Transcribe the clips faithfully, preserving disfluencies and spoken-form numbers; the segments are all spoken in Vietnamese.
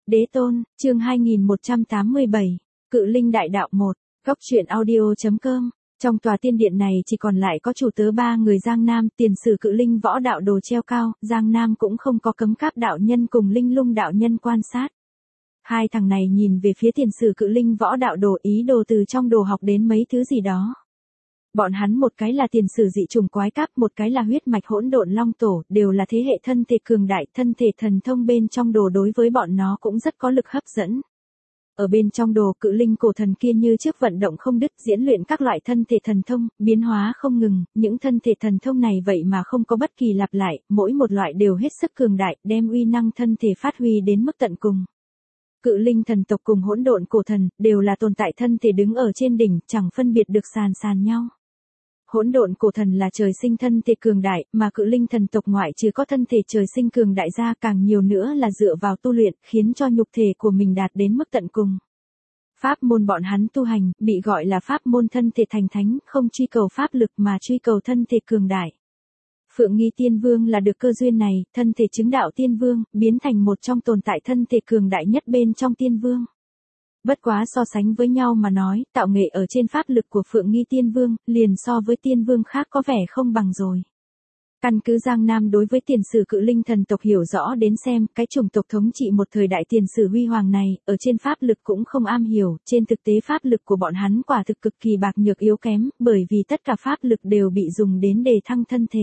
Đế tôn, chương hai nghìn một trăm tám mươi bảy, Cự Linh Đại Đạo một, Góc truyện audio.com. Trong tòa tiên điện này chỉ còn lại có chủ tớ ba người Giang Nam, tiền sử Cự Linh Võ Đạo Đồ treo cao, Giang Nam cũng không có cấm cáp đạo nhân cùng Linh Lung đạo nhân quan sát. Hai thằng này nhìn về phía tiền sử Cự Linh Võ Đạo Đồ, ý đồ từ trong đồ học đến mấy thứ gì đó. Bọn hắn một cái là tiền sử dị trùng quái cáp, một cái là huyết mạch hỗn độn long tổ, đều là thế hệ thân thể cường đại, thân thể thần thông bên trong đồ đối với bọn nó cũng rất có lực hấp dẫn. Ở bên trong đồ, Cự Linh cổ thần kia như trước vận động không đứt, diễn luyện các loại thân thể thần thông, biến hóa không ngừng, những thân thể thần thông này vậy mà không có bất kỳ lặp lại, mỗi một loại đều hết sức cường đại, đem uy năng thân thể phát huy đến mức tận cùng. Cự Linh thần tộc cùng hỗn độn cổ thần, đều là tồn tại thân thể đứng ở trên đỉnh, chẳng phân biệt được sàn sàn nhau. Hỗn độn cổ thần là trời sinh thân thể cường đại, mà Cự Linh thần tộc ngoại trừ có thân thể trời sinh cường đại ra, càng nhiều nữa là dựa vào tu luyện, khiến cho nhục thể của mình đạt đến mức tận cùng. Pháp môn bọn hắn tu hành, bị gọi là pháp môn thân thể thành thánh, không truy cầu pháp lực mà truy cầu thân thể cường đại. Phượng Nghi Tiên Vương là được cơ duyên này, thân thể chứng đạo Tiên Vương, biến thành một trong tồn tại thân thể cường đại nhất bên trong Tiên Vương. Bất quá so sánh với nhau mà nói, tạo nghệ ở trên pháp lực của Phượng Nghi Tiên Vương, liền so với Tiên Vương khác có vẻ không bằng rồi. Căn cứ Giang Nam đối với tiền sử Cự Linh thần tộc hiểu rõ đến xem, cái chủng tộc thống trị một thời đại tiền sử huy hoàng này, ở trên pháp lực cũng không am hiểu, trên thực tế pháp lực của bọn hắn quả thực cực kỳ bạc nhược yếu kém, bởi vì tất cả pháp lực đều bị dùng đến đề thăng thân thể.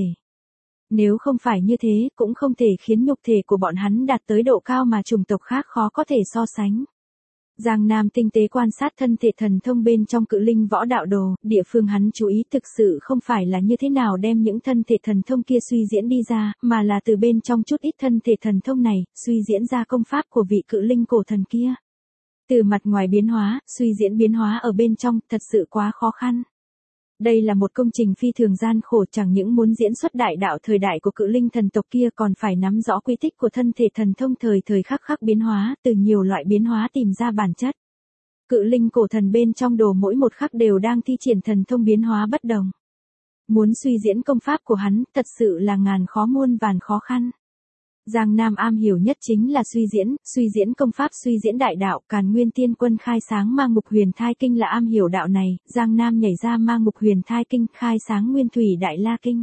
Nếu không phải như thế, cũng không thể khiến nhục thể của bọn hắn đạt tới độ cao mà chủng tộc khác khó có thể so sánh. Giang Nam tinh tế quan sát thân thể thần thông bên trong Cự Linh Võ Đạo Đồ, địa phương hắn chú ý thực sự không phải là như thế nào đem những thân thể thần thông kia suy diễn đi ra, mà là từ bên trong chút ít thân thể thần thông này, suy diễn ra công pháp của vị Cự Linh cổ thần kia. Từ mặt ngoài biến hóa, suy diễn biến hóa ở bên trong, thật sự quá khó khăn. Đây là một công trình phi thường gian khổ, chẳng những muốn diễn xuất đại đạo thời đại của Cự Linh thần tộc kia, còn phải nắm rõ quy tích của thân thể thần thông thời thời khắc khắc biến hóa, từ nhiều loại biến hóa tìm ra bản chất. Cự Linh cổ thần bên trong đồ mỗi một khắc đều đang thi triển thần thông biến hóa bất đồng. Muốn suy diễn công pháp của hắn, thật sự là ngàn khó muôn vàn khó khăn. Giang Nam am hiểu nhất chính là suy diễn, suy diễn công pháp, suy diễn đại đạo. Càn Nguyên Tiên Quân khai sáng Ma Ngục Huyền Thai Kinh là am hiểu đạo này, Giang Nam nhảy ra Ma Ngục Huyền Thai Kinh, khai sáng Nguyên Thủy Đại La Kinh.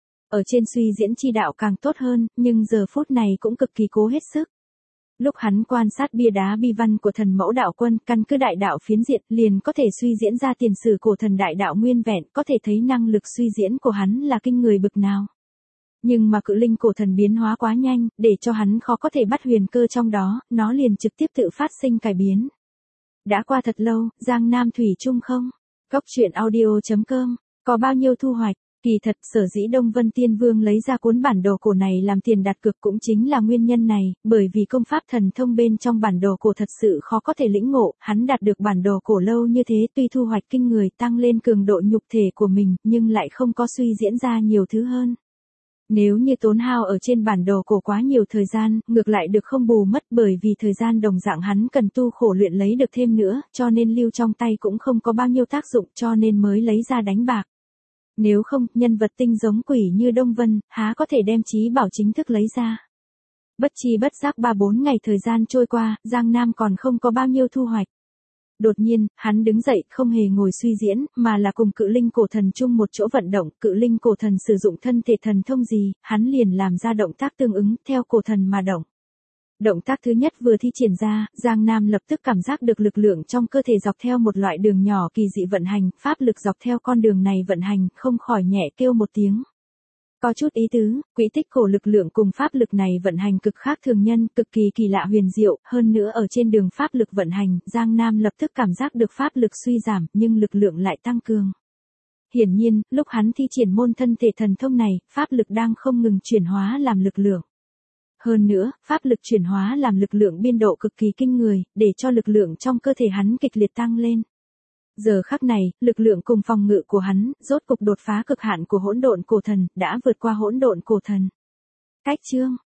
Ở trên suy diễn chi đạo càng tốt hơn, nhưng giờ phút này cũng cực kỳ cố hết sức. Lúc hắn quan sát bia đá bi văn của thần mẫu đạo quân, căn cứ đại đạo phiến diện, liền có thể suy diễn ra tiền sử cổ thần đại đạo nguyên vẹn, có thể thấy năng lực suy diễn của hắn là kinh người bực nào. Nhưng mà Cự Linh cổ thần biến hóa quá nhanh, để cho hắn khó có thể bắt huyền cơ trong đó, nó liền trực tiếp tự phát sinh cải biến. Đã qua thật lâu, Giang Nam thủy chung không? Góc truyện audio.com, có bao nhiêu thu hoạch? Kỳ thật, sở dĩ Đông Vân Tiên Vương lấy ra cuốn bản đồ cổ này làm tiền đặt cược cũng chính là nguyên nhân này, bởi vì công pháp thần thông bên trong bản đồ cổ thật sự khó có thể lĩnh ngộ, hắn đạt được bản đồ cổ lâu như thế tuy thu hoạch kinh người tăng lên cường độ nhục thể của mình, nhưng lại không có suy diễn ra nhiều thứ hơn. Nếu như tốn hao ở trên bản đồ cổ quá nhiều thời gian, ngược lại được không bù mất, bởi vì thời gian đồng dạng hắn cần tu khổ luyện lấy được thêm nữa, cho nên lưu trong tay cũng không có bao nhiêu tác dụng, cho nên mới lấy ra đánh bạc. Nếu không, nhân vật tinh giống quỷ như Đông Vân, há có thể đem trí bảo chính thức lấy ra. Bất chi bất giác ba bốn ngày thời gian trôi qua, Giang Nam còn không có bao nhiêu thu hoạch. Đột nhiên, hắn đứng dậy, không hề ngồi suy diễn, mà là cùng Cự Linh cổ thần chung một chỗ vận động. Cự Linh cổ thần sử dụng thân thể thần thông gì, hắn liền làm ra động tác tương ứng, theo cổ thần mà động. Động tác thứ nhất vừa thi triển ra, Giang Nam lập tức cảm giác được lực lượng trong cơ thể dọc theo một loại đường nhỏ kỳ dị vận hành, pháp lực dọc theo con đường này vận hành, không khỏi nhẹ kêu một tiếng. Có chút ý tứ, quỹ tích cổ lực lượng cùng pháp lực này vận hành cực khác thường nhân, cực kỳ kỳ lạ huyền diệu, hơn nữa ở trên đường pháp lực vận hành, Giang Nam lập tức cảm giác được pháp lực suy giảm, nhưng lực lượng lại tăng cường. Hiển nhiên, lúc hắn thi triển môn thân thể thần thông này, pháp lực đang không ngừng chuyển hóa làm lực lượng. Hơn nữa, pháp lực chuyển hóa làm lực lượng biên độ cực kỳ kinh người, để cho lực lượng trong cơ thể hắn kịch liệt tăng lên. Giờ khắc này, lực lượng cùng phòng ngự của hắn, rốt cục đột phá cực hạn của hỗn độn cổ thần, đã vượt qua hỗn độn cổ thần. Cách chương,